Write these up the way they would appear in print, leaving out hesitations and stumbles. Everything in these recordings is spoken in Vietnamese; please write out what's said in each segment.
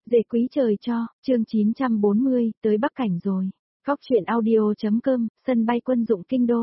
Dễ quý trời cho, chương 940, tới Bắc Cảnh rồi. Góc truyện audio.com, sân bay quân dụng Kinh Đô.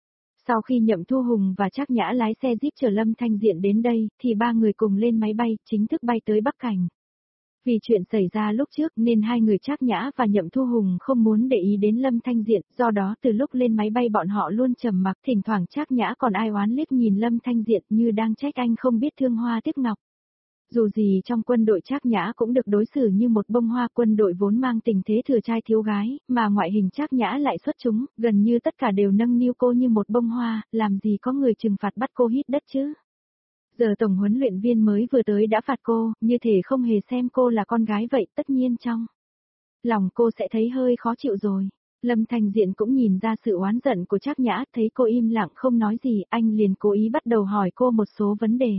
Sau khi Nhậm Thu Hùng và Trác Nhã lái xe Jeep chở Lâm Thanh Diện đến đây, thì ba người cùng lên máy bay, chính thức bay tới Bắc Cảnh. Vì chuyện xảy ra lúc trước nên hai người Trác Nhã và Nhậm Thu Hùng không muốn để ý đến Lâm Thanh Diện, do đó từ lúc lên máy bay bọn họ luôn trầm mặc, thỉnh thoảng Trác Nhã còn ai oán liếc nhìn Lâm Thanh Diện như đang trách anh không biết thương hoa tiếc ngọc. Dù gì trong quân đội Trác Nhã cũng được đối xử như một bông hoa, quân đội vốn mang tình thế thừa trai thiếu gái, mà ngoại hình Trác Nhã lại xuất chúng, gần như tất cả đều nâng niu cô như một bông hoa, làm gì có người trừng phạt bắt cô hít đất chứ. Giờ tổng huấn luyện viên mới vừa tới đã phạt cô, như thể không hề xem cô là con gái vậy, tất nhiên trong lòng cô sẽ thấy hơi khó chịu rồi. Lâm Thanh Diện cũng nhìn ra sự oán giận của Trác Nhã, thấy cô im lặng không nói gì, anh liền cố ý bắt đầu hỏi cô một số vấn đề.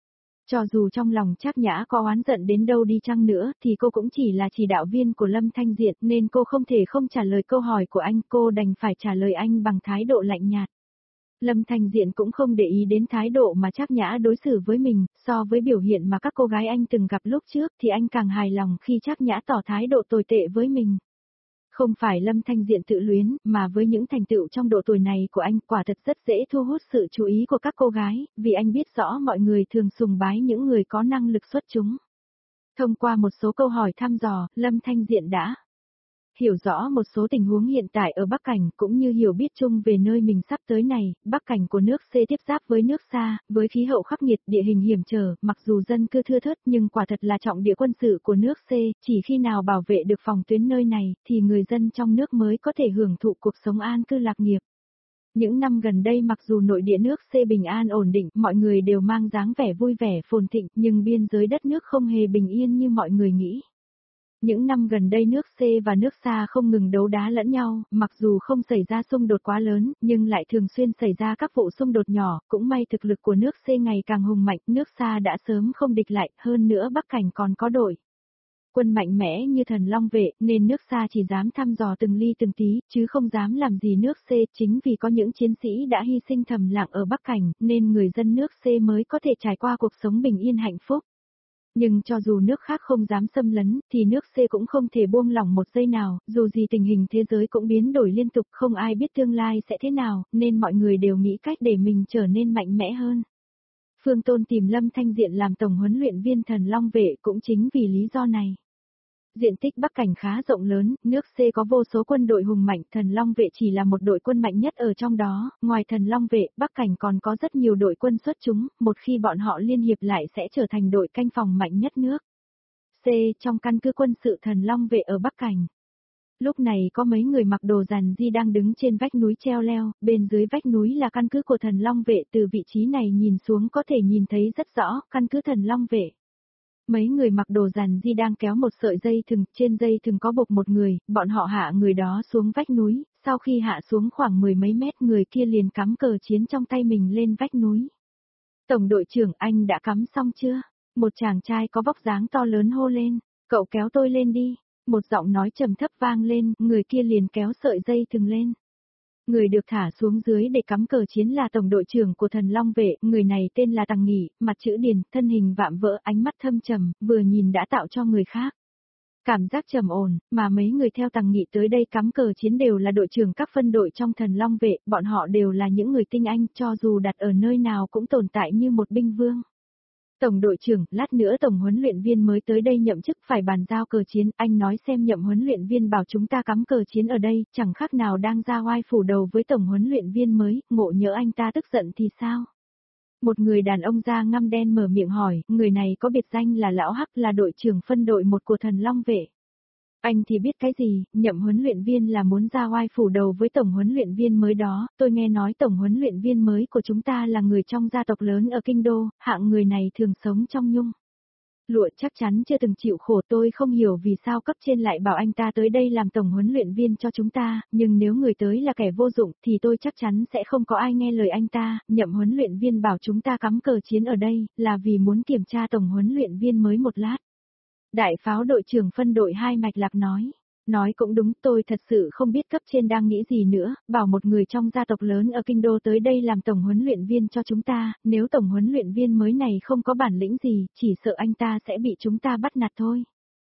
Cho dù trong lòng Trác Nhã có oán giận đến đâu đi chăng nữa, thì cô cũng chỉ là chỉ đạo viên của Lâm Thanh Diện, nên cô không thể không trả lời câu hỏi của anh, cô đành phải trả lời anh bằng thái độ lạnh nhạt. Lâm Thanh Diện cũng không để ý đến thái độ mà Trác Nhã đối xử với mình, so với biểu hiện mà các cô gái anh từng gặp lúc trước thì anh càng hài lòng khi Trác Nhã tỏ thái độ tồi tệ với mình. Không phải Lâm Thanh Diện tự luyến, mà với những thành tựu trong độ tuổi này của anh quả thật rất dễ thu hút sự chú ý của các cô gái, vì anh biết rõ mọi người thường sùng bái những người có năng lực xuất chúng. Thông qua một số câu hỏi thăm dò, Lâm Thanh Diện đã hiểu rõ một số tình huống hiện tại ở Bắc Cảnh, cũng như hiểu biết chung về nơi mình sắp tới này. Bắc Cảnh của nước C tiếp giáp với nước Sa, với khí hậu khắc nghiệt, địa hình hiểm trở, mặc dù dân cư thưa thớt nhưng quả thật là trọng địa quân sự của nước C, chỉ khi nào bảo vệ được phòng tuyến nơi này, thì người dân trong nước mới có thể hưởng thụ cuộc sống an cư lạc nghiệp. Những năm gần đây mặc dù nội địa nước C bình an ổn định, mọi người đều mang dáng vẻ vui vẻ phồn thịnh, nhưng biên giới đất nước không hề bình yên như mọi người nghĩ. Những năm gần đây nước C và nước Sa không ngừng đấu đá lẫn nhau, mặc dù không xảy ra xung đột quá lớn, nhưng lại thường xuyên xảy ra các vụ xung đột nhỏ, cũng may thực lực của nước C ngày càng hùng mạnh, nước Sa đã sớm không địch lại, hơn nữa Bắc Cảnh còn có đội quân mạnh mẽ như Thần Long Vệ, nên nước Sa chỉ dám thăm dò từng ly từng tí, chứ không dám làm gì nước C, chính vì có những chiến sĩ đã hy sinh thầm lặng ở Bắc Cảnh, nên người dân nước C mới có thể trải qua cuộc sống bình yên hạnh phúc. Nhưng cho dù nước khác không dám xâm lấn, thì nước C cũng không thể buông lỏng một giây nào, dù gì tình hình thế giới cũng biến đổi liên tục, không ai biết tương lai sẽ thế nào, nên mọi người đều nghĩ cách để mình trở nên mạnh mẽ hơn. Phương Tôn tìm Lâm Thanh Diện làm tổng huấn luyện viên Thần Long Vệ cũng chính vì lý do này. Diện tích Bắc Cảnh khá rộng lớn, nước C có vô số quân đội hùng mạnh, Thần Long Vệ chỉ là một đội quân mạnh nhất ở trong đó, ngoài Thần Long Vệ, Bắc Cảnh còn có rất nhiều đội quân xuất chúng, một khi bọn họ liên hiệp lại sẽ trở thành đội canh phòng mạnh nhất nước C, trong căn cứ quân sự Thần Long Vệ ở Bắc Cảnh. Lúc này có mấy người mặc đồ giản di đang đứng trên vách núi treo leo, bên dưới vách núi là căn cứ của Thần Long Vệ, từ vị trí này nhìn xuống có thể nhìn thấy rất rõ, căn cứ Thần Long Vệ. Mấy người mặc đồ giản di đang kéo một sợi dây thừng, trên dây thừng có buộc một người, bọn họ hạ người đó xuống vách núi, sau khi hạ xuống khoảng 10 mấy mét người kia liền cắm cờ chiến trong tay mình lên vách núi. Tổng đội trưởng, anh đã cắm xong chưa? Một chàng trai có vóc dáng to lớn hô lên, cậu kéo tôi lên đi. Một giọng nói trầm thấp vang lên, người kia liền kéo sợi dây thừng lên. Người được thả xuống dưới để cắm cờ chiến là tổng đội trưởng của Thần Long Vệ, người này tên là Tằng Nghỉ, mặt chữ điền, thân hình vạm vỡ, ánh mắt thâm trầm, vừa nhìn đã tạo cho người khác cảm giác trầm ổn, mà mấy người theo Tằng Nghỉ tới đây cắm cờ chiến đều là đội trưởng các phân đội trong Thần Long Vệ, bọn họ đều là những người tinh anh, cho dù đặt ở nơi nào cũng tồn tại như một binh vương. Tổng đội trưởng, lát nữa tổng huấn luyện viên mới tới đây nhậm chức phải bàn giao cờ chiến, anh nói xem nhậm huấn luyện viên bảo chúng ta cắm cờ chiến ở đây, chẳng khác nào đang ra oai phủ đầu với tổng huấn luyện viên mới, ngộ nhỡ anh ta tức giận thì sao? Một người đàn ông da ngăm đen mở miệng hỏi, người này có biệt danh là Lão Hắc, là đội trưởng phân đội 1 của Thần Long Vệ. Anh thì biết cái gì, nhậm huấn luyện viên là muốn ra oai phủ đầu với tổng huấn luyện viên mới đó, tôi nghe nói tổng huấn luyện viên mới của chúng ta là người trong gia tộc lớn ở Kinh Đô, hạng người này thường sống trong nhung lụa, chắc chắn chưa từng chịu khổ, tôi không hiểu vì sao cấp trên lại bảo anh ta tới đây làm tổng huấn luyện viên cho chúng ta, nhưng nếu người tới là kẻ vô dụng thì tôi chắc chắn sẽ không có ai nghe lời anh ta, nhậm huấn luyện viên bảo chúng ta cắm cờ chiến ở đây, là vì muốn kiểm tra tổng huấn luyện viên mới một lát. Đại pháo đội trưởng phân đội 2 Mạch Lạc nói cũng đúng, tôi thật sự không biết cấp trên đang nghĩ gì nữa, bảo một người trong gia tộc lớn ở Kinh Đô tới đây làm tổng huấn luyện viên cho chúng ta, nếu tổng huấn luyện viên mới này không có bản lĩnh gì, chỉ sợ anh ta sẽ bị chúng ta bắt nạt thôi.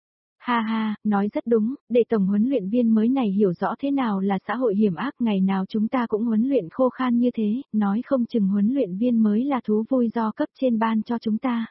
Ha ha, nói rất đúng, để tổng huấn luyện viên mới này hiểu rõ thế nào là xã hội hiểm ác, ngày nào chúng ta cũng huấn luyện khô khan như thế, nói không chừng huấn luyện viên mới là thú vui do cấp trên ban cho chúng ta.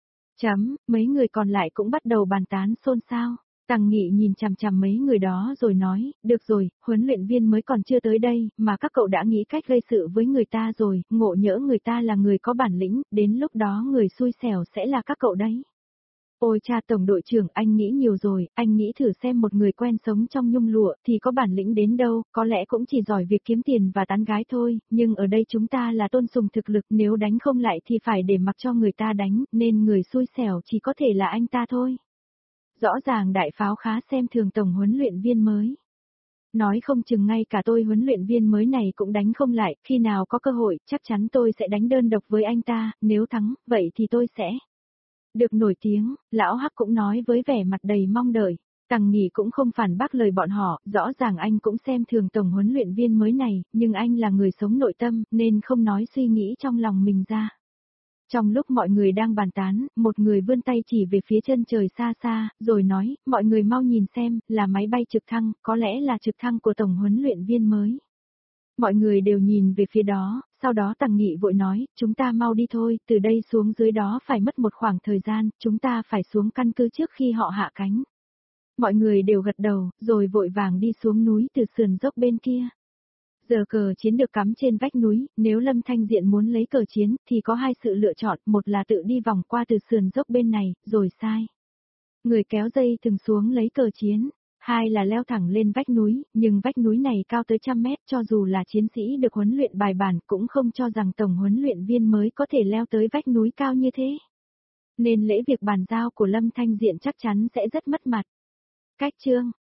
Mấy người còn lại cũng bắt đầu bàn tán xôn xao. Tằng Nghị nhìn chằm chằm mấy người đó rồi nói, được rồi, huấn luyện viên mới còn chưa tới đây, mà các cậu đã nghĩ cách gây sự với người ta rồi, ngộ nhỡ người ta là người có bản lĩnh, đến lúc đó người xui xẻo sẽ là các cậu đấy. Ôi cha tổng đội trưởng, anh nghĩ nhiều rồi, anh nghĩ thử xem một người quen sống trong nhung lụa thì có bản lĩnh đến đâu, có lẽ cũng chỉ giỏi việc kiếm tiền và tán gái thôi, nhưng ở đây chúng ta là tôn sùng thực lực, nếu đánh không lại thì phải để mặc cho người ta đánh, nên người xui xẻo chỉ có thể là anh ta thôi. Rõ ràng đại pháo khá xem thường tổng huấn luyện viên mới. Nói không chừng ngay cả tôi huấn luyện viên mới này cũng đánh không lại, khi nào có cơ hội, chắc chắn tôi sẽ đánh đơn độc với anh ta, nếu thắng, vậy thì tôi sẽ được nổi tiếng, lão Hắc cũng nói với vẻ mặt đầy mong đợi. Tằng Nghị cũng không phản bác lời bọn họ, rõ ràng anh cũng xem thường tổng huấn luyện viên mới này, nhưng anh là người sống nội tâm, nên không nói suy nghĩ trong lòng mình ra. Trong lúc mọi người đang bàn tán, một người vươn tay chỉ về phía chân trời xa xa, rồi nói, mọi người mau nhìn xem, là máy bay trực thăng, có lẽ là trực thăng của tổng huấn luyện viên mới. Mọi người đều nhìn về phía đó, sau đó Tằng Nghị vội nói, chúng ta mau đi thôi, từ đây xuống dưới đó phải mất một khoảng thời gian, chúng ta phải xuống căn cứ trước khi họ hạ cánh. Mọi người đều gật đầu, rồi vội vàng đi xuống núi từ sườn dốc bên kia. Giờ cờ chiến được cắm trên vách núi, nếu Lâm Thanh Diện muốn lấy cờ chiến, thì có hai sự lựa chọn, một là tự đi vòng qua từ sườn dốc bên này, rồi sai. Người kéo dây thừng xuống lấy cờ chiến. Hai là leo thẳng lên vách núi, nhưng vách núi này cao tới 100 mét, cho dù là chiến sĩ được huấn luyện bài bản cũng không cho rằng tổng huấn luyện viên mới có thể leo tới vách núi cao như thế. Nên lễ việc bàn giao của Lâm Thanh Diện chắc chắn sẽ rất mất mặt. Cách chương